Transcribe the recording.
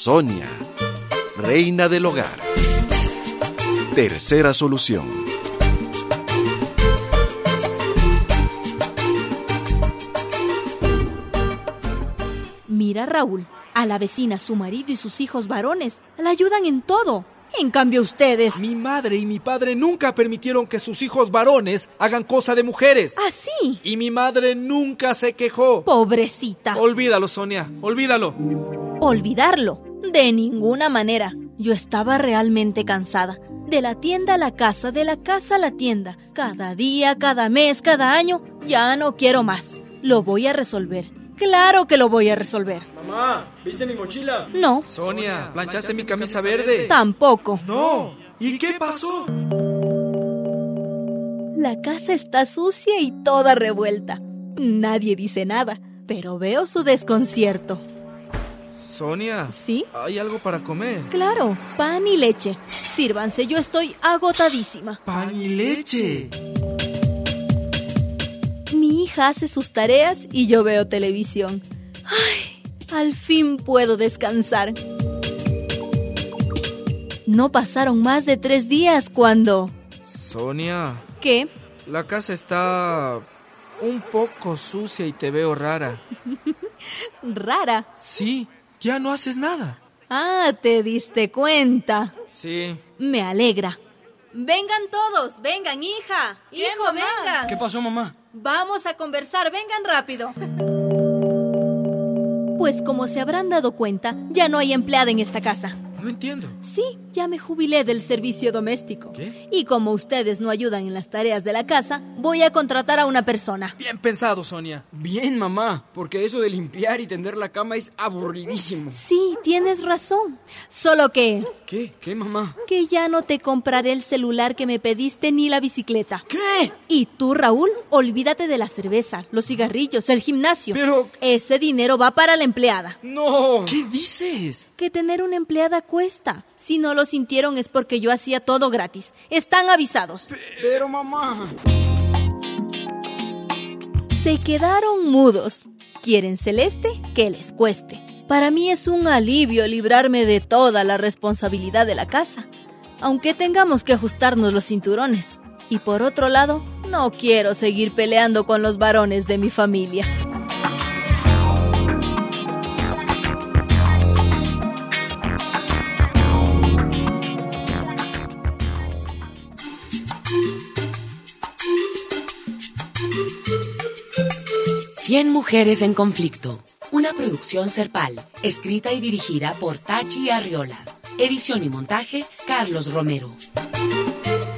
Sonia, reina del hogar. Tercera solución. Mira, Raúl, a la vecina, su marido y sus hijos varones la ayudan en todo. En cambio ustedes... Mi madre y mi padre nunca permitieron que sus hijos varones hagan cosa de mujeres. ¿Así? Y mi madre nunca se quejó. Pobrecita. Olvídalo, Sonia, olvídalo. ¿Olvidarlo? De ninguna manera. Yo estaba realmente cansada. De la tienda a la casa, de la casa a la tienda. Cada día, cada mes, cada año. Ya no quiero más. Lo voy a resolver. ¡Claro que lo voy a resolver! Mamá, ¿viste mi mochila? No. Sonia, ¿planchaste mi camisa verde? Tampoco. No. ¿Y qué pasó? La casa está sucia y toda revuelta. Nadie dice nada, pero veo su desconcierto. Sonia. ¿Sí? ¿Hay algo para comer? Claro, pan y leche. Sírvanse, yo estoy agotadísima. ¡Pan y leche! Mi hija hace sus tareas y yo veo televisión. ¡Ay! Al fin puedo descansar. No pasaron más de 3 días cuando... Sonia. ¿Qué? La casa está un poco sucia y te veo rara. ¿Rara? Sí, ya no haces nada. Ah, ¿te diste cuenta? Sí. Me alegra. Vengan todos, vengan, hija. Hijo, vengan. ¿Qué pasó, mamá? Vamos a conversar, vengan rápido. Pues como se habrán dado cuenta, ya no hay empleada en esta casa. No entiendo. Sí, ya me jubilé del servicio doméstico. ¿Qué? Y como ustedes no ayudan en las tareas de la casa, voy a contratar a una persona. Bien pensado, Sonia. Bien, mamá, porque eso de limpiar y tender la cama es aburridísimo. Sí, tienes razón. Solo que... ¿Qué? ¿Qué, mamá? Que ya no te compraré el celular que me pediste ni la bicicleta. ¿Qué? Y tú, Raúl, olvídate de la cerveza, los cigarrillos, el gimnasio. Pero... Ese dinero va para la empleada. ¡No! ¿Qué dices? Que tener una empleada cuesta. Si no lo sintieron es porque yo hacía todo gratis. Están avisados. Pero, mamá... Se quedaron mudos. ¿Quieren celeste? Que les cueste. Para mí es un alivio librarme de toda la responsabilidad de la casa, aunque tengamos que ajustarnos los cinturones. Y por otro lado, no quiero seguir peleando con los varones de mi familia. Cien mujeres en conflicto. Una producción Serpal, escrita y dirigida por Tachi Arriola. Edición y montaje, Carlos Romero.